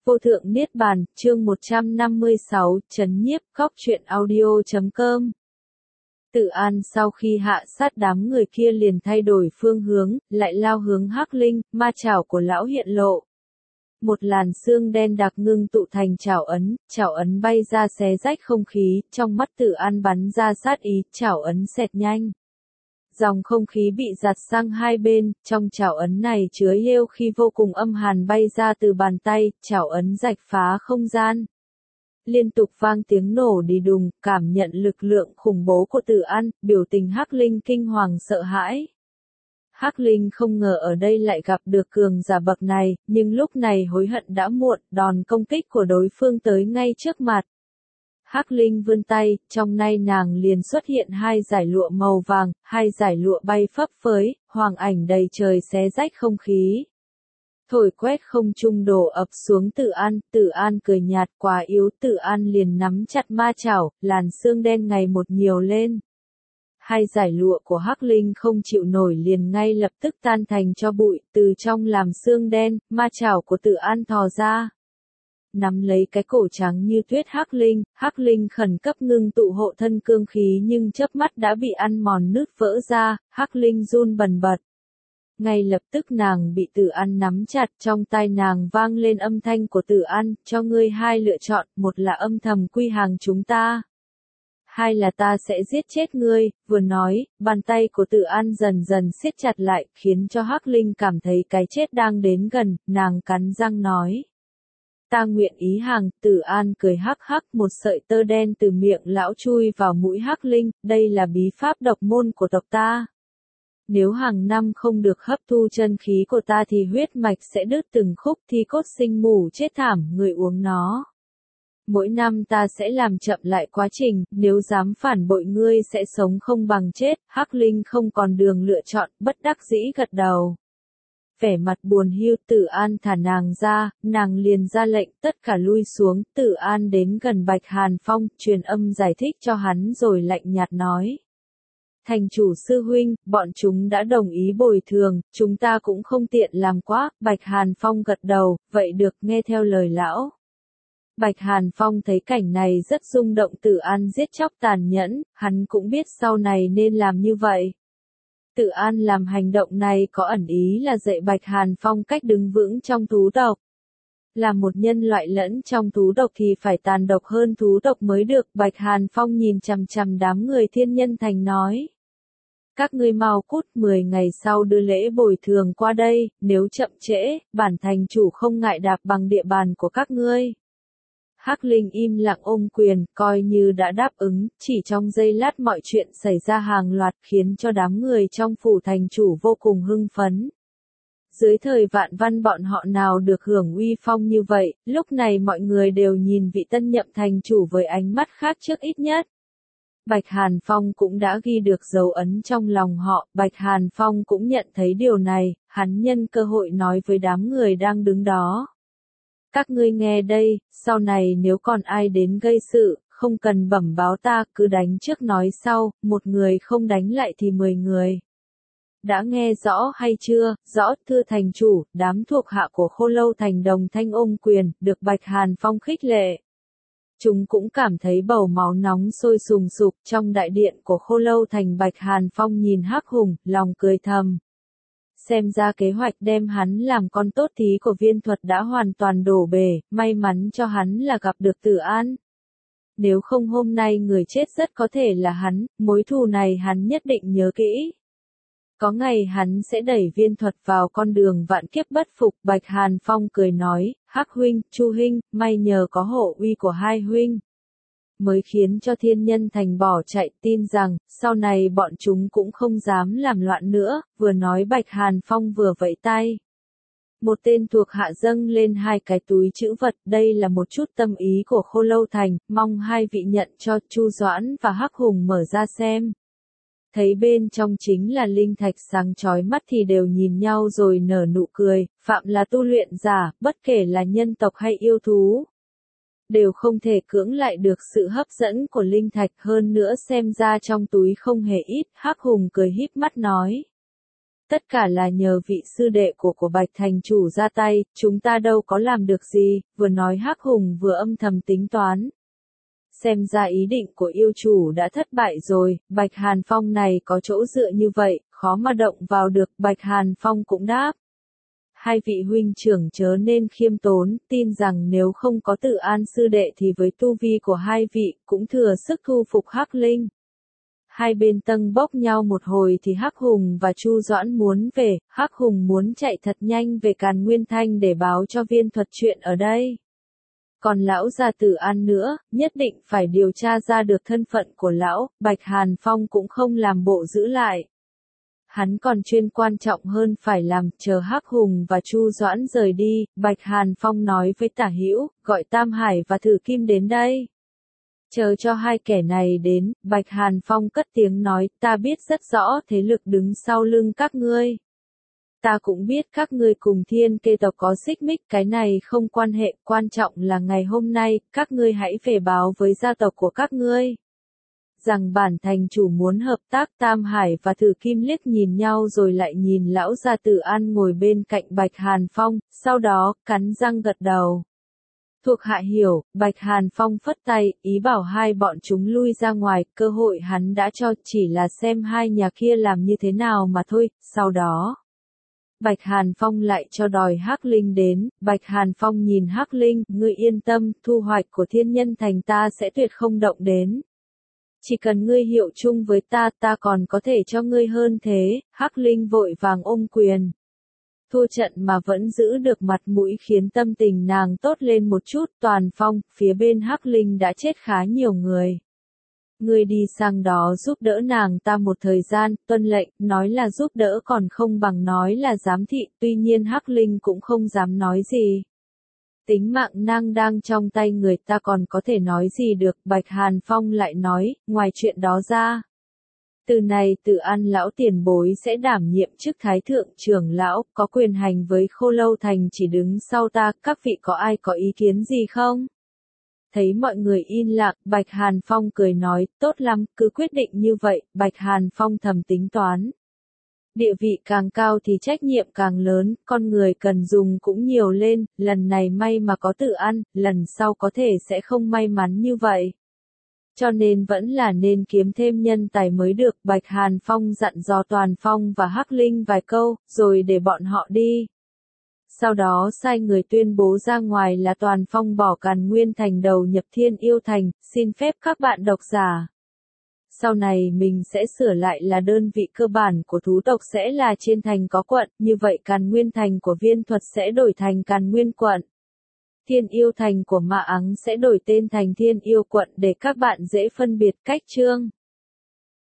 Vô thượng Niết Bàn, chương 156, Chấn nhiếp, góc truyện audio.com. Tự An sau khi hạ sát đám người kia liền thay đổi phương hướng, lại lao hướng Hắc Linh, ma chảo của lão hiện lộ. Một làn xương đen đặc ngưng tụ thành chảo ấn bay ra xé rách không khí, trong mắt Tự An bắn ra sát ý, chảo ấn xẹt nhanh. Dòng không khí bị giặt sang hai bên, trong chảo ấn này chứa yêu khí vô cùng âm hàn bay ra từ bàn tay, chảo ấn rạch phá không gian. Liên tục vang tiếng nổ đi đùng, cảm nhận lực lượng khủng bố của Tự An, biểu tình Hắc Linh kinh hoàng sợ hãi. Hắc Linh không ngờ ở đây lại gặp được cường giả bậc này, nhưng lúc này hối hận đã muộn, đòn công kích của đối phương tới ngay trước mặt. Hắc Linh vươn tay, trong tay nàng liền xuất hiện hai dải lụa màu vàng, hai dải lụa bay phấp phới, hoàng ảnh đầy trời xé rách không khí. Thổi quét không trung đổ ập xuống Tự An cười nhạt quá yếu, Tự An liền nắm chặt ma chảo, làn xương đen ngày một nhiều lên. Hai dải lụa của Hắc Linh không chịu nổi liền ngay lập tức tan thành cho bụi, từ trong làm xương đen, ma chảo của Tự An thò ra. Nắm lấy cái cổ trắng như tuyết Hắc Linh khẩn cấp ngưng tụ hộ thân cương khí nhưng chớp mắt đã bị ăn mòn nứt vỡ ra, Hắc Linh run bần bật. Ngay lập tức nàng bị Tự An nắm chặt, trong tai nàng vang lên âm thanh của Tự An, cho ngươi hai lựa chọn, một là âm thầm quy hàng chúng ta. Hai là ta sẽ giết chết ngươi, vừa nói, bàn tay của Tự An dần dần siết chặt lại, khiến cho Hắc Linh cảm thấy cái chết đang đến gần, nàng cắn răng nói. Ta nguyện ý hàng, Tự An cười hắc hắc, một sợi tơ đen từ miệng lão chui vào mũi Hắc Linh, đây là bí pháp độc môn của tộc ta. Nếu hàng năm không được hấp thu chân khí của ta thì huyết mạch sẽ đứt từng khúc, thi cốt sinh mù chết thảm, người uống nó. Mỗi năm ta sẽ làm chậm lại quá trình, nếu dám phản bội ngươi sẽ sống không bằng chết, Hắc Linh không còn đường lựa chọn, bất đắc dĩ gật đầu. Vẻ mặt buồn hiu, Tự An thả nàng ra, nàng liền ra lệnh tất cả lui xuống, Tự An đến gần Bạch Hàn Phong, truyền âm giải thích cho hắn rồi lạnh nhạt nói. Thành chủ sư huynh, bọn chúng đã đồng ý bồi thường, chúng ta cũng không tiện làm quá, Bạch Hàn Phong gật đầu, vậy được nghe theo lời lão. Bạch Hàn Phong thấy cảnh này rất rung động, Tự An giết chóc tàn nhẫn, hắn cũng biết sau này nên làm như vậy. Tự An làm hành động này có ẩn ý là dạy Bạch Hàn Phong cách đứng vững trong thú độc. Là một nhân loại lẫn trong thú độc thì phải tàn độc hơn thú độc mới được, Bạch Hàn Phong nhìn chằm chằm đám người Thiên Nhân Thành nói. Các ngươi mau cút, 10 ngày sau đưa lễ bồi thường qua đây, nếu chậm trễ, bản thành chủ không ngại đạp bằng địa bàn của các ngươi. Hắc Linh im lặng ôm quyền, coi như đã đáp ứng, chỉ trong giây lát mọi chuyện xảy ra hàng loạt khiến cho đám người trong phủ thành chủ vô cùng hưng phấn. Dưới thời Vạn Văn bọn họ nào được hưởng uy phong như vậy, lúc này mọi người đều nhìn vị tân nhậm thành chủ với ánh mắt khác trước ít nhất. Bạch Hàn Phong cũng đã ghi được dấu ấn trong lòng họ, Bạch Hàn Phong cũng nhận thấy điều này, hắn nhân cơ hội nói với đám người đang đứng đó. Các ngươi nghe đây, sau này nếu còn ai đến gây sự, không cần bẩm báo ta, cứ đánh trước nói sau, một người không đánh lại thì 10 người. Đã nghe rõ hay chưa? Rõ, thưa thành chủ, đám thuộc hạ của Khô Lâu Thành đồng thanh ôm quyền, được Bạch Hàn Phong khích lệ. Chúng cũng cảm thấy bầu máu nóng sôi sùng sục, trong đại điện của Khô Lâu Thành Bạch Hàn Phong nhìn Hắc Hùng, lòng cười thầm. Xem ra kế hoạch đem hắn làm con tốt thí của Viên Thuật đã hoàn toàn đổ bể, may mắn cho hắn là gặp được Tự An. Nếu không hôm nay người chết rất có thể là hắn, mối thù này hắn nhất định nhớ kỹ. Có ngày hắn sẽ đẩy Viên Thuật vào con đường vạn kiếp bất phục, Bạch Hàn Phong cười nói, Hắc huynh, Chu huynh, may nhờ có hộ uy của hai huynh. Mới khiến cho Thiên Nhân Thành bỏ chạy, tin rằng, sau này bọn chúng cũng không dám làm loạn nữa, vừa nói Bạch Hàn Phong vừa vẫy tay. Một tên thuộc hạ dâng lên hai cái túi trữ vật, đây là một chút tâm ý của Khô Lâu Thành, mong hai vị nhận cho. Chu Doãn và Hắc Hùng mở ra xem. Thấy bên trong chính là linh thạch sáng chói mắt thì đều nhìn nhau rồi nở nụ cười, phạm là tu luyện giả, bất kể là nhân tộc hay yêu thú. Đều không thể cưỡng lại được sự hấp dẫn của linh thạch, hơn nữa xem ra trong túi không hề ít, Hắc Hùng cười híp mắt nói. Tất cả là nhờ vị sư đệ của Bạch thành chủ ra tay, chúng ta đâu có làm được gì, vừa nói Hắc Hùng vừa âm thầm tính toán. Xem ra ý định của yêu chủ đã thất bại rồi, Bạch Hàn Phong này có chỗ dựa như vậy, khó mà động vào được, Bạch Hàn Phong cũng đáp. Hai vị huynh trưởng chớ nên khiêm tốn, tin rằng nếu không có Tự An sư đệ thì với tu vi của hai vị, cũng thừa sức thu phục Hắc Linh. Hai bên tâng bốc nhau một hồi thì Hắc Hùng và Chu Doãn muốn về, Hắc Hùng muốn chạy thật nhanh về Càn Nguyên Thanh để báo cho Viên Thuật chuyện ở đây. Còn lão già Tự An nữa, nhất định phải điều tra ra được thân phận của lão, Bạch Hàn Phong cũng không làm bộ giữ lại. Hắn còn chuyên quan trọng hơn phải làm, chờ Hắc Hùng và Chu Doãn rời đi, Bạch Hàn Phong nói với Tả Hữu, gọi Tam Hải và Thử Kim đến đây. Chờ cho hai kẻ này đến, Bạch Hàn Phong cất tiếng nói, ta biết rất rõ thế lực đứng sau lưng các ngươi. Ta cũng biết các ngươi cùng Thiên Kê tộc có xích mích, cái này không quan hệ, quan trọng là ngày hôm nay, các ngươi hãy về báo với gia tộc của các ngươi. Rằng bản thành chủ muốn hợp tác. Tam Hải và Thử Kim liếc nhìn nhau rồi lại nhìn lão gia Tự An ngồi bên cạnh Bạch Hàn Phong, sau đó, cắn răng gật đầu. Thuộc hạ hiểu, Bạch Hàn Phong phất tay, ý bảo hai bọn chúng lui ra ngoài, cơ hội hắn đã cho, chỉ là xem hai nhà kia làm như thế nào mà thôi, sau đó. Bạch Hàn Phong lại cho đòi Hắc Linh đến, Bạch Hàn Phong nhìn Hắc Linh, ngươi yên tâm, thu hoạch của Thiên Nhân Thành ta sẽ tuyệt không động đến. Chỉ cần ngươi hiệu chung với ta, ta còn có thể cho ngươi hơn thế, Hắc Linh vội vàng ôm quyền. Thua trận mà vẫn giữ được mặt mũi khiến tâm tình nàng tốt lên một chút. Toàn Phong, phía bên Hắc Linh đã chết khá nhiều người. Ngươi đi sang đó giúp đỡ nàng ta một thời gian, tuân lệnh, nói là giúp đỡ còn không bằng nói là giám thị, tuy nhiên Hắc Linh cũng không dám nói gì. Tính mạng nàng đang trong tay người ta còn có thể nói gì được, Bạch Hàn Phong lại nói, ngoài chuyện đó ra. Từ này Tự An lão tiền bối sẽ đảm nhiệm chức Thái Thượng trưởng lão, có quyền hành với Khô Lâu Thành chỉ đứng sau ta, các vị có ai có ý kiến gì không? Thấy mọi người im lặng, Bạch Hàn Phong cười nói, tốt lắm, cứ quyết định như vậy, Bạch Hàn Phong thầm tính toán. Địa vị càng cao thì trách nhiệm càng lớn, con người cần dùng cũng nhiều lên, lần này may mà có Tự An, lần sau có thể sẽ không may mắn như vậy. Cho nên vẫn là nên kiếm thêm nhân tài mới được, Bạch Hàn Phong dặn dò Toàn Phong và Hắc Linh vài câu, rồi để bọn họ đi. Sau đó sai người tuyên bố ra ngoài là Toàn Phong bỏ Càn Nguyên Thành đầu nhập Thiên Yêu Thành, xin phép các bạn độc giả. Sau này mình sẽ sửa lại là đơn vị cơ bản của thú tộc sẽ là trên thành có quận, như vậy Càn Nguyên Thành của Viên Thuật sẽ đổi thành Càn Nguyên quận. Thiên Yêu Thành của Ma Ắng sẽ đổi tên thành Thiên Yêu quận để các bạn dễ phân biệt cách chương.